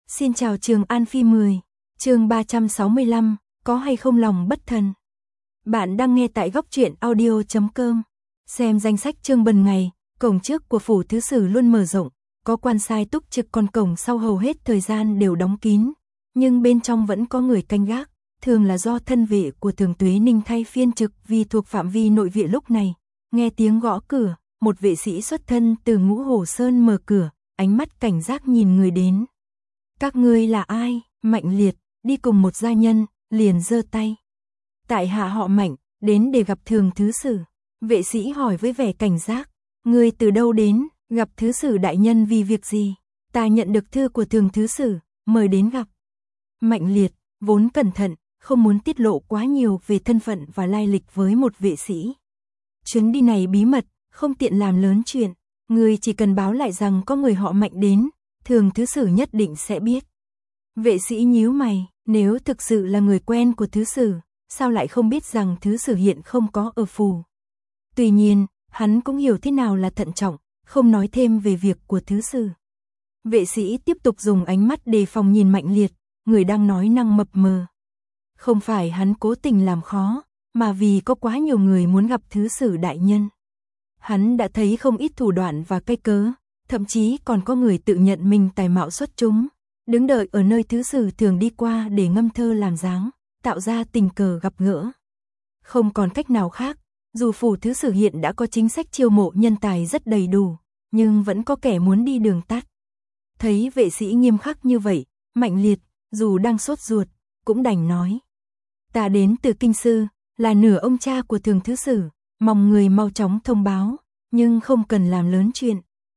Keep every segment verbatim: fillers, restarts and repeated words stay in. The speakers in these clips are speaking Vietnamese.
Xin chào Trường An Phi mười, chương ba trăm sáu mươi lăm, có hay không lòng bất thần. Bạn đang nghe tại góc truyện audio chấm com. Xem danh sách chương bần ngày, cổng trước của phủ thứ sử luôn mở rộng, có quan sai túc trực, còn cổng sau hầu hết thời gian đều đóng kín, nhưng bên trong vẫn có người canh gác, thường là do thân vệ của Thường Tuế Ninh thay phiên trực vì thuộc phạm vi nội viện. Lúc này, nghe tiếng gõ cửa, một vệ sĩ xuất thân từ Ngũ Hổ Sơn mở cửa, ánh mắt cảnh giác nhìn người đến. Các ngươi là ai? Mạnh Liệt, đi cùng một gia nhân, liền giơ tay. Tại hạ họ Mạnh, đến để gặp Thường thứ sử. Vệ sĩ hỏi với vẻ cảnh giác, ngươi từ đâu đến, gặp thứ sử đại nhân vì việc gì? Ta nhận được thư của Thường thứ sử, mời đến gặp. Mạnh Liệt, vốn cẩn thận, không muốn tiết lộ quá nhiều về thân phận và lai lịch với một vệ sĩ. Chuyến đi này bí mật, không tiện làm lớn chuyện, ngươi chỉ cần báo lại rằng có người họ Mạnh đến, Thường thứ sử nhất định sẽ biết. Vệ sĩ nhíu mày, nếu thực sự là người quen của thứ sử, sao lại không biết rằng thứ sử hiện không có ở phủ. Tuy nhiên, hắn cũng hiểu thế nào là thận trọng, không nói thêm về việc của thứ sử. Vệ sĩ tiếp tục dùng ánh mắt đề phòng nhìn Mạnh Liệt, người đang nói năng mập mờ. Không phải hắn cố tình làm khó, mà vì có quá nhiều người muốn gặp thứ sử đại nhân. Hắn đã thấy không ít thủ đoạn và cây cớ, thậm chí còn có người tự nhận mình tài mạo xuất chúng, đứng đợi ở nơi thứ sử thường đi qua để ngâm thơ làm dáng, tạo ra tình cờ gặp gỡ. Không còn cách nào khác, dù phủ thứ sử hiện đã có chính sách chiêu mộ nhân tài rất đầy đủ, nhưng vẫn có kẻ muốn đi đường tắt. Thấy vệ sĩ nghiêm khắc như vậy, Mạnh Liệt, dù đang sốt ruột, cũng đành nói. Ta đến từ Kinh Sư, là nửa ông cha của Thường thứ sử, mong người mau chóng thông báo, nhưng không cần làm lớn chuyện.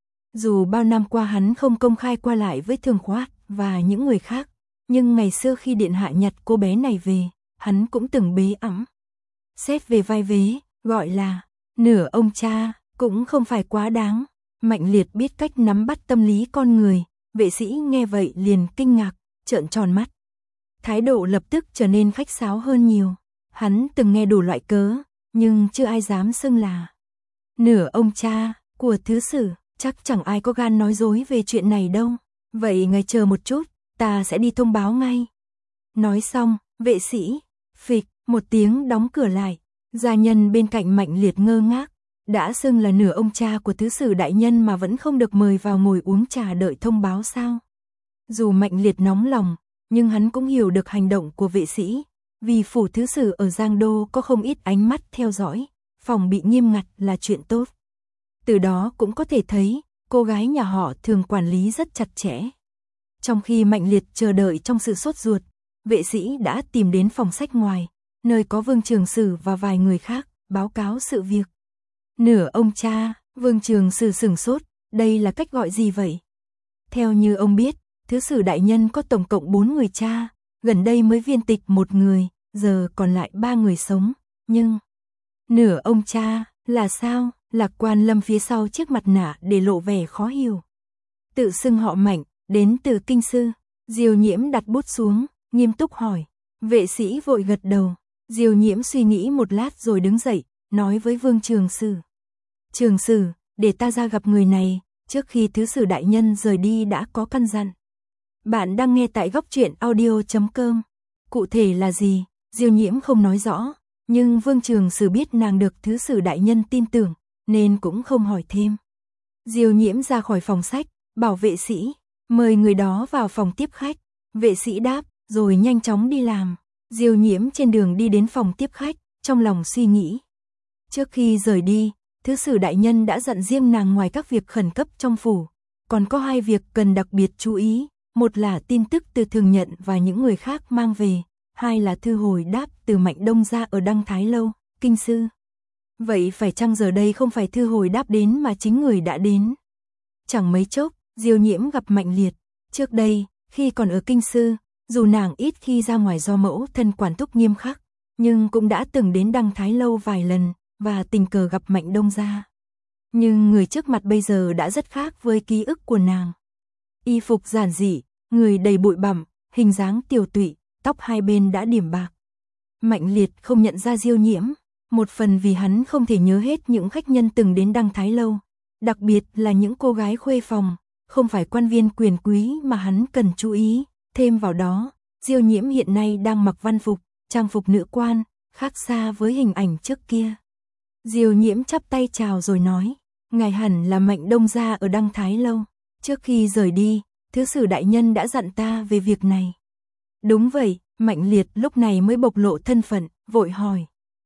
Dù bao năm qua hắn không công khai qua lại với Thường Khoát và những người khác, nhưng ngày xưa khi điện hạ nhặt cô bé này về, hắn cũng từng bế ẵm. Xét về vai vế, gọi là nửa ông cha, cũng không phải quá đáng. Mạnh Liệt biết cách nắm bắt tâm lý con người, vệ sĩ nghe vậy liền kinh ngạc, trợn tròn mắt. Thái độ lập tức trở nên khách sáo hơn nhiều. Hắn từng nghe đủ loại cớ, nhưng chưa ai dám xưng là nửa ông cha của thứ sử. Chắc chẳng ai có gan nói dối về chuyện này đâu. Vậy ngài chờ một chút, ta sẽ đi thông báo ngay. Nói xong, vệ sĩ, phịch, một tiếng đóng cửa lại. Gia nhân bên cạnh Mạnh Liệt ngơ ngác. Đã xưng là nửa ông cha của thứ sử đại nhân mà vẫn không được mời vào ngồi uống trà đợi thông báo sao? Dù Mạnh Liệt nóng lòng, nhưng hắn cũng hiểu được hành động của vệ sĩ. Vì phủ thứ sử ở Giang Đô có không ít ánh mắt theo dõi, phòng bị nghiêm ngặt là chuyện tốt. Từ đó cũng có thể thấy, cô gái nhà họ Thường quản lý rất chặt chẽ. Trong khi Mạnh Liệt chờ đợi trong sự sốt ruột, vệ sĩ đã tìm đến phòng sách ngoài, nơi có Vương Trường Sử và vài người khác, báo cáo sự việc. Nửa ông cha, Vương Trường Sử sửng sốt, đây là cách gọi gì vậy? Theo như ông biết, thứ sử đại nhân có tổng cộng bốn người cha, gần đây mới viên tịch một người, giờ còn lại ba người sống, nhưng nửa ông cha là sao? Lạc Quan Lâm phía sau chiếc mặt nạ để lộ vẻ khó hiểu. Tự xưng họ Mạnh, đến từ Kinh Sư. Diêu Nhiễm đặt bút xuống, nghiêm túc hỏi. Vệ sĩ vội gật đầu. Diêu Nhiễm suy nghĩ một lát rồi đứng dậy, nói với Vương Trường Sử. Trường Sử, để ta ra gặp người này, trước khi thứ sử đại nhân rời đi đã có căn dặn. Bạn đang nghe tại góc truyện audio chấm com. Cụ thể là gì? Diêu Nhiễm không nói rõ, nhưng Vương Trường Sử biết nàng được thứ sử đại nhân tin tưởng, nên cũng không hỏi thêm. Diêu Nhiễm ra khỏi phòng sách, bảo vệ sĩ, mời người đó vào phòng tiếp khách. Vệ sĩ đáp, rồi nhanh chóng đi làm. Diêu Nhiễm trên đường đi đến phòng tiếp khách, trong lòng suy nghĩ. Trước khi rời đi, thứ sử đại nhân đã dặn riêng nàng ngoài các việc khẩn cấp trong phủ, còn có hai việc cần đặc biệt chú ý. Một là tin tức từ Thường Nhận và những người khác mang về, hai là thư hồi đáp từ Mạnh Đông gia ở Đăng Thái Lâu, Kinh Sư. Vậy phải chăng giờ đây không phải thư hồi đáp đến mà chính người đã đến? Chẳng mấy chốc, Diêu Nhiễm gặp Mạnh Liệt. Trước đây, khi còn ở Kinh Sư, dù nàng ít khi ra ngoài do mẫu thân quản thúc nghiêm khắc, nhưng cũng đã từng đến Đăng Thái Lâu vài lần, và tình cờ gặp Mạnh Đông gia. Nhưng người trước mặt bây giờ đã rất khác với ký ức của nàng. Y phục giản dị, người đầy bụi bặm, hình dáng tiều tụy, tóc hai bên đã điểm bạc. Mạnh Liệt không nhận ra Diêu Nhiễm, một phần vì hắn không thể nhớ hết những khách nhân từng đến Đăng Thái Lâu, đặc biệt là những cô gái khuê phòng, không phải quan viên quyền quý mà hắn cần chú ý, thêm vào đó, Diêu Nhiễm hiện nay đang mặc văn phục, trang phục nữ quan, khác xa với hình ảnh trước kia. Diêu Nhiễm chắp tay chào rồi nói, ngài hẳn là Mạnh Đông gia ở Đăng Thái Lâu, trước khi rời đi, thứ sử đại nhân đã dặn ta về việc này. Đúng vậy, Mạnh Liệt lúc này mới bộc lộ thân phận, vội hỏi.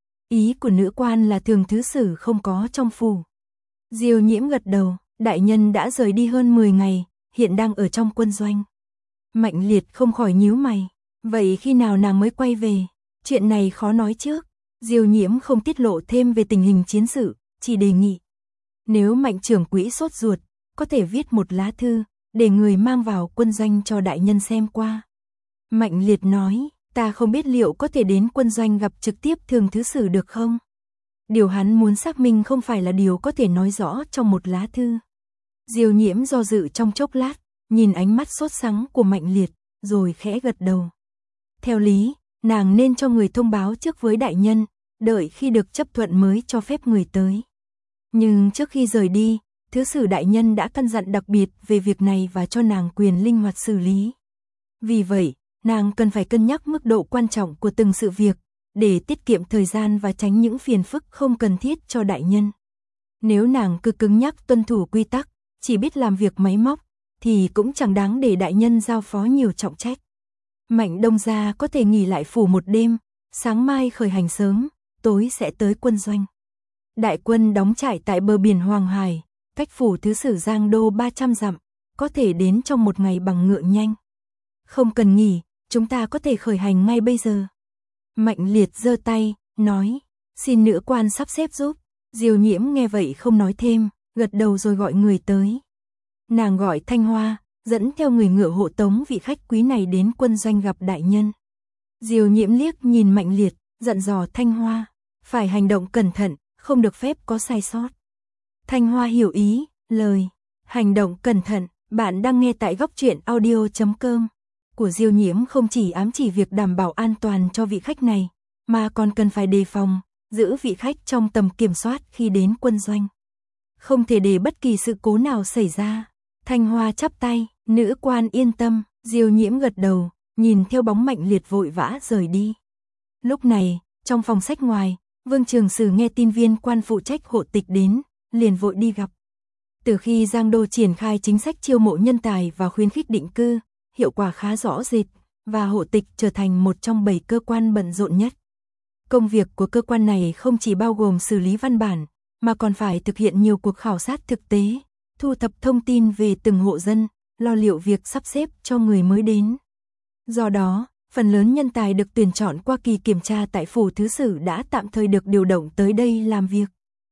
Ý của nữ quan là thường thứ sử không có trong phủ. Diêu Nhiễm gật đầu, đại nhân đã rời đi hơn mười ngày, hiện đang ở trong quân doanh. Mạnh Liệt không khỏi nhíu mày, vậy khi nào nàng mới quay về? Chuyện này khó nói trước. Diêu Nhiễm không tiết lộ thêm về tình hình chiến sự, chỉ đề nghị. Nếu Mạnh trưởng quỹ sốt ruột, có thể viết một lá thư, để người mang vào quân doanh cho đại nhân xem qua. Mạnh Liệt nói, ta không biết liệu có thể đến quân doanh gặp trực tiếp thường thứ sử được không? Điều hắn muốn xác minh không phải là điều có thể nói rõ trong một lá thư. Diêu Nhiễm do dự trong chốc lát, nhìn ánh mắt sốt sắng của Mạnh Liệt, rồi khẽ gật đầu. Theo lý, nàng nên cho người thông báo trước với đại nhân, đợi khi được chấp thuận mới cho phép người tới. Nhưng trước khi rời đi, thứ sử đại nhân đã căn dặn đặc biệt về việc này và cho nàng quyền linh hoạt xử lý. Vì vậy, nàng cần phải cân nhắc mức độ quan trọng của từng sự việc, để tiết kiệm thời gian và tránh những phiền phức không cần thiết cho đại nhân. Nếu nàng cứ cứng nhắc tuân thủ quy tắc, chỉ biết làm việc máy móc, thì cũng chẳng đáng để đại nhân giao phó nhiều trọng trách. Mạnh Đông gia có thể nghỉ lại phủ một đêm, sáng mai khởi hành sớm, tối sẽ tới quân doanh. Đại quân đóng trại tại bờ biển Hoàng Hải, cách phủ thứ sử Giang Đô ba trăm dặm, có thể đến trong một ngày bằng ngựa nhanh. Không cần nghỉ, chúng ta có thể khởi hành ngay bây giờ. Mạnh Liệt giơ tay, nói, xin nữ quan sắp xếp giúp. Diêu Nhiễm nghe vậy không nói thêm, gật đầu rồi gọi người tới. Nàng gọi Thanh Hoa, dẫn theo người ngựa hộ tống vị khách quý này đến quân doanh gặp đại nhân. Diêu Nhiễm liếc nhìn Mạnh Liệt, dặn dò Thanh Hoa, phải hành động cẩn thận, không được phép có sai sót. Thanh Hoa hiểu ý, lời, hành động cẩn thận, bạn đang nghe tại góc truyện audio chấm com. Của Diêu Nhiễm không chỉ ám chỉ việc đảm bảo an toàn cho vị khách này, mà còn cần phải đề phòng, giữ vị khách trong tầm kiểm soát khi đến quân doanh. Không thể để bất kỳ sự cố nào xảy ra. Thanh Hoa chắp tay, nữ quan yên tâm, Diêu Nhiễm gật đầu, nhìn theo bóng Mạnh Liệt vội vã rời đi. Lúc này, trong phòng sách ngoài, Vương Trường Sử nghe tin viên quan phụ trách hộ tịch đến, liền vội đi gặp. Từ khi Giang Đô triển khai chính sách chiêu mộ nhân tài và khuyến khích định cư, hiệu quả khá rõ rệt, và hộ tịch trở thành một trong bảy cơ quan bận rộn nhất. Công việc của cơ quan này không chỉ bao gồm xử lý văn bản, mà còn phải thực hiện nhiều cuộc khảo sát thực tế, thu thập thông tin về từng hộ dân, lo liệu việc sắp xếp cho người mới đến. Do đó, phần lớn nhân tài được tuyển chọn qua kỳ kiểm tra tại phủ thứ sử đã tạm thời được điều động tới đây làm việc.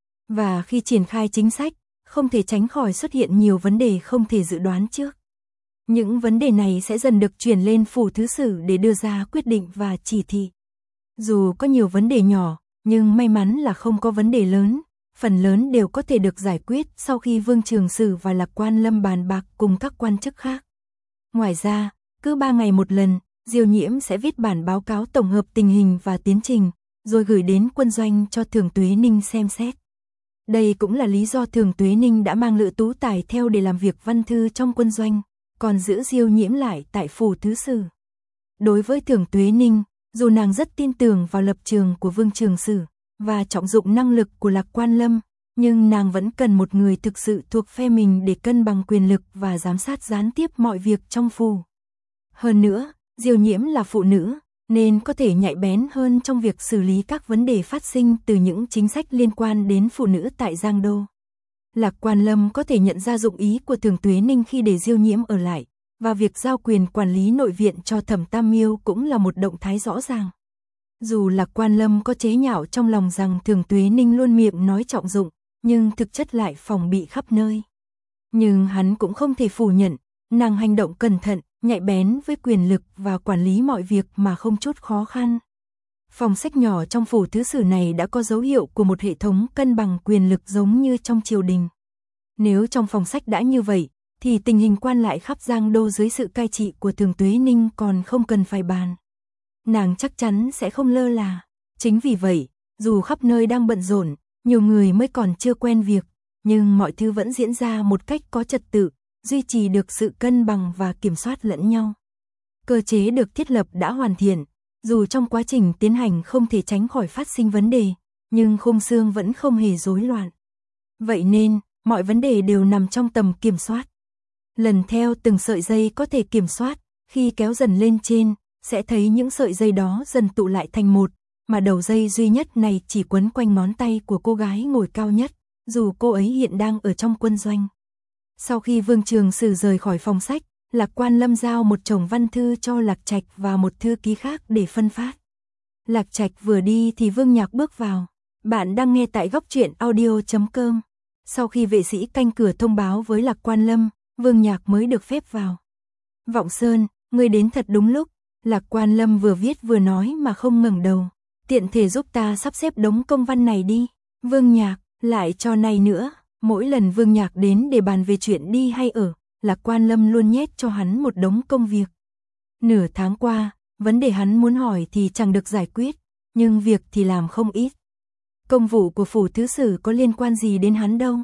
Và khi triển khai chính sách, không thể tránh khỏi xuất hiện nhiều vấn đề không thể dự đoán trước. Những vấn đề này sẽ dần được chuyển lên phủ thứ sử để đưa ra quyết định và chỉ thị. Dù có nhiều vấn đề nhỏ, nhưng may mắn là không có vấn đề lớn, phần lớn đều có thể được giải quyết sau khi Vương Trường Sử và Lạc Quan Lâm bàn bạc cùng các quan chức khác. Ngoài ra, cứ ba ngày một lần, Diêu Nhiễm sẽ viết bản báo cáo tổng hợp tình hình và tiến trình, rồi gửi đến quân doanh cho Thường Tuế Ninh xem xét. Đây cũng là lý do Thường Tuế Ninh đã mang Lữ Tú Tài theo để làm việc văn thư trong quân doanh, còn giữ Diêu Nhiễm lại tại phủ thứ sử. Đối với Thường Tuế Ninh, dù nàng rất tin tưởng vào lập trường của Vương Trường Sử và trọng dụng năng lực của Lạc Quan Lâm, nhưng nàng vẫn cần một người thực sự thuộc phe mình để cân bằng quyền lực và giám sát gián tiếp mọi việc trong phủ. Hơn nữa, Diêu Nhiễm là phụ nữ, nên có thể nhạy bén hơn trong việc xử lý các vấn đề phát sinh từ những chính sách liên quan đến phụ nữ tại Giang Đô. Lạc Quan Lâm có thể nhận ra dụng ý của Thường Tuế Ninh khi để Diêu Nhiễm ở lại, và việc giao quyền quản lý nội viện cho Thẩm Tam Miêu cũng là một động thái rõ ràng. Dù Lạc Quan Lâm có chế nhạo trong lòng rằng Thường Tuế Ninh luôn miệng nói trọng dụng, nhưng thực chất lại phòng bị khắp nơi. Nhưng hắn cũng không thể phủ nhận, nàng hành động cẩn thận, nhạy bén với quyền lực và quản lý mọi việc mà không chút khó khăn. Phòng sách nhỏ trong phủ thứ sử này đã có dấu hiệu của một hệ thống cân bằng quyền lực giống như trong triều đình. Nếu trong phòng sách đã như vậy, thì tình hình quan lại khắp Giang Đô dưới sự cai trị của Thường Tuế Ninh còn không cần phải bàn. Nàng chắc chắn sẽ không lơ là. Chính vì vậy, dù khắp nơi đang bận rộn, nhiều người mới còn chưa quen việc, nhưng mọi thứ vẫn diễn ra một cách có trật tự, duy trì được sự cân bằng và kiểm soát lẫn nhau. Cơ chế được thiết lập đã hoàn thiện, dù trong quá trình tiến hành không thể tránh khỏi phát sinh vấn đề, nhưng khung xương vẫn không hề rối loạn. Vậy nên, mọi vấn đề đều nằm trong tầm kiểm soát. Lần theo từng sợi dây có thể kiểm soát, khi kéo dần lên trên, sẽ thấy những sợi dây đó dần tụ lại thành một, mà đầu dây duy nhất này chỉ quấn quanh ngón tay của cô gái ngồi cao nhất, dù cô ấy hiện đang ở trong quân doanh. Sau khi Vương Trường Sử rời khỏi phòng sách, Lạc Quan Lâm giao một chồng văn thư cho Lạc Trạch và một thư ký khác để phân phát. Lạc Trạch vừa đi thì Vương Nhạc bước vào. Bạn đang nghe tại góc truyện audio chấm com. Sau khi vệ sĩ canh cửa thông báo với Lạc Quan Lâm, Vương Nhạc mới được phép vào. Vọng Sơn, ngươi đến thật đúng lúc. Lạc Quan Lâm vừa viết vừa nói mà không ngẩng đầu. Tiện thể giúp ta sắp xếp đống công văn này đi. Vương Nhạc, lại cho này nữa. Mỗi lần Vương Nhạc đến để bàn về chuyện đi hay ở, Lạc Quan Lâm luôn nhét cho hắn một đống công việc. Nửa tháng qua, vấn đề hắn muốn hỏi thì chẳng được giải quyết, nhưng việc thì làm không ít. Công vụ của phủ thứ sử có liên quan gì đến hắn đâu.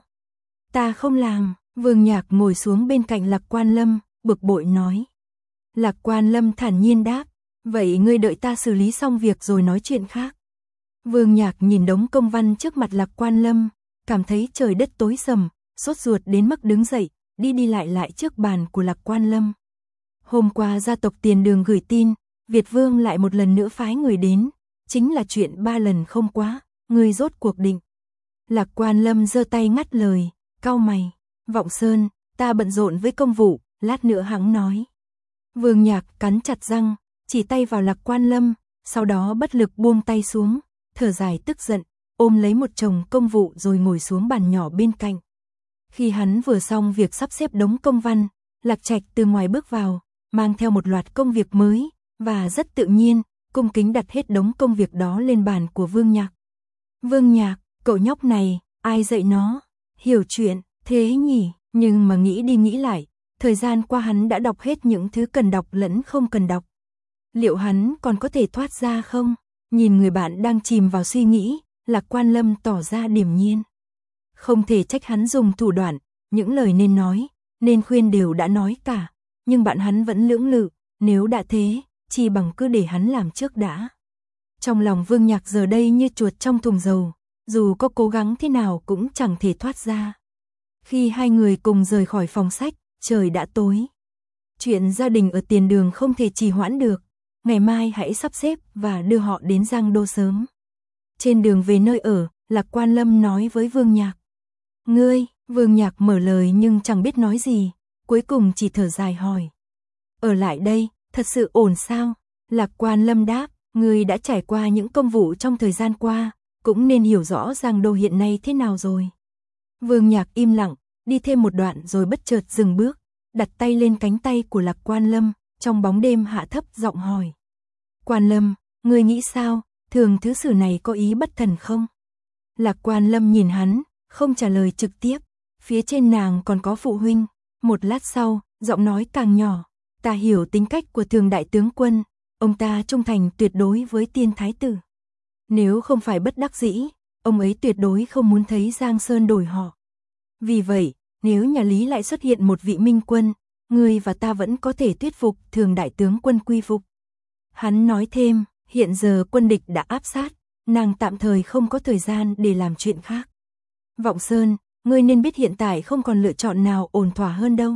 Ta không làm. Vương Nhạc ngồi xuống bên cạnh Lạc Quan Lâm, bực bội nói. Lạc Quan Lâm thản nhiên đáp, vậy ngươi đợi ta xử lý xong việc rồi nói chuyện khác. Vương Nhạc nhìn đống công văn trước mặt Lạc Quan Lâm, cảm thấy trời đất tối sầm, sốt ruột đến mức đứng dậy, đi đi lại lại trước bàn của Lạc Quan Lâm. Hôm qua gia tộc Tiền Đường gửi tin, Việt Vương lại một lần nữa phái người đến, chính là chuyện ba lần không quá, ngươi rốt cuộc định. Lạc Quan Lâm giơ tay ngắt lời, cau mày, Vọng Sơn, ta bận rộn với công vụ, lát nữa hắn nói. Vương Nhạc cắn chặt răng, chỉ tay vào Lạc Quan Lâm, sau đó bất lực buông tay xuống, thở dài tức giận, ôm lấy một chồng công vụ rồi ngồi xuống bàn nhỏ bên cạnh. Khi hắn vừa xong việc sắp xếp đống công văn, Lạc Trạch từ ngoài bước vào, mang theo một loạt công việc mới, và rất tự nhiên, cung kính đặt hết đống công việc đó lên bàn của Vương Nhạc. Vương Nhạc, cậu nhóc này, ai dạy nó? Hiểu chuyện, thế nhỉ, nhưng mà nghĩ đi nghĩ lại, thời gian qua hắn đã đọc hết những thứ cần đọc lẫn không cần đọc. Liệu hắn còn có thể thoát ra không? Nhìn người bạn đang chìm vào suy nghĩ, Lạc Quan Lâm tỏ ra điềm nhiên. Không thể trách hắn dùng thủ đoạn, những lời nên nói, nên khuyên đều đã nói cả, nhưng bạn hắn vẫn lưỡng lự, nếu đã thế, chỉ bằng cứ để hắn làm trước đã. Trong lòng Vương Nhạc giờ đây như chuột trong thùng dầu, dù có cố gắng thế nào cũng chẳng thể thoát ra. Khi hai người cùng rời khỏi phòng sách, trời đã tối. Chuyện gia đình ở Tiền Đường không thể trì hoãn được, ngày mai hãy sắp xếp và đưa họ đến Giang Đô sớm. Trên đường về nơi ở, Lạc Quan Lâm nói với Vương Nhạc. Ngươi, Vương Nhạc mở lời nhưng chẳng biết nói gì, cuối cùng chỉ thở dài hỏi. Ở lại đây, thật sự ổn sao? Lạc Quan Lâm đáp, ngươi đã trải qua những công vụ trong thời gian qua, cũng nên hiểu rõ Giang Đô hiện nay thế nào rồi. Vương Nhạc im lặng, đi thêm một đoạn rồi bất chợt dừng bước, đặt tay lên cánh tay của Lạc Quan Lâm, trong bóng đêm hạ thấp giọng hỏi. Quan Lâm, ngươi nghĩ sao, thường thứ sử này có ý bất thần không? Lạc Quan Lâm nhìn hắn, không trả lời trực tiếp, phía trên nàng còn có phụ huynh. Một lát sau, giọng nói càng nhỏ, ta hiểu tính cách của Thường đại tướng quân, ông ta trung thành tuyệt đối với Tiên thái tử. Nếu không phải bất đắc dĩ, ông ấy tuyệt đối không muốn thấy Giang Sơn đổi họ. Vì vậy, nếu nhà Lý lại xuất hiện một vị minh quân, ngươi và ta vẫn có thể thuyết phục Thường đại tướng quân quy phục. Hắn nói thêm, hiện giờ quân địch đã áp sát, nàng tạm thời không có thời gian để làm chuyện khác. Vọng Sơn, ngươi nên biết hiện tại không còn lựa chọn nào ổn thỏa hơn đâu.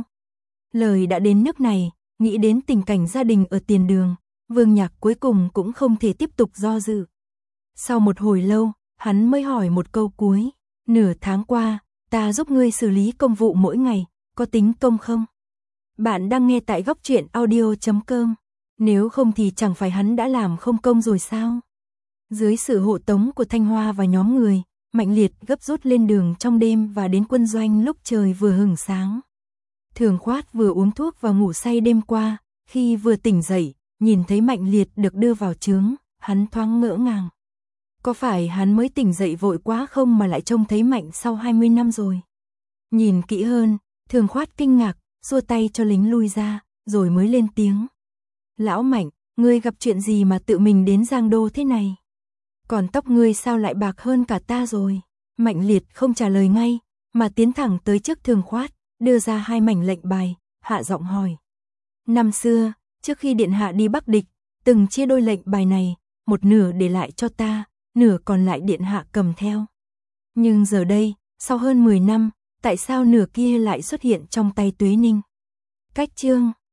Lời đã đến nước này, nghĩ đến tình cảnh gia đình ở Tiền Đường, Vương Nhạc cuối cùng cũng không thể tiếp tục do dự. Sau một hồi lâu, hắn mới hỏi một câu cuối, nửa tháng qua, ta giúp ngươi xử lý công vụ mỗi ngày, có tính công không? Bạn đang nghe tại góc truyện audio chấm com, nếu không thì chẳng phải hắn đã làm không công rồi sao? Dưới sự hộ tống của Thanh Hoa và nhóm người, Mạnh Liệt gấp rút lên đường trong đêm và đến quân doanh lúc trời vừa hửng sáng. Thường Khoát vừa uống thuốc và ngủ say đêm qua, khi vừa tỉnh dậy, nhìn thấy Mạnh Liệt được đưa vào trướng, hắn thoáng ngỡ ngàng. Có phải hắn mới tỉnh dậy vội quá không mà lại trông thấy Mạnh sau hai mươi năm rồi? Nhìn kỹ hơn, Thường Khoát kinh ngạc, xua tay cho lính lui ra, rồi mới lên tiếng. Lão Mạnh, ngươi gặp chuyện gì mà tự mình đến Giang Đô thế này? Còn tóc ngươi sao lại bạc hơn cả ta rồi? Mạnh Liệt không trả lời ngay, mà tiến thẳng tới trước Thường Khoát, đưa ra hai mảnh lệnh bài, hạ giọng hỏi. Năm xưa, trước khi điện hạ đi Bắc địch, từng chia đôi lệnh bài này, một nửa để lại cho ta, nửa còn lại điện hạ cầm theo. Nhưng giờ đây, sau hơn mười năm, tại sao nửa kia lại xuất hiện trong tay Tuế Ninh? Cách chương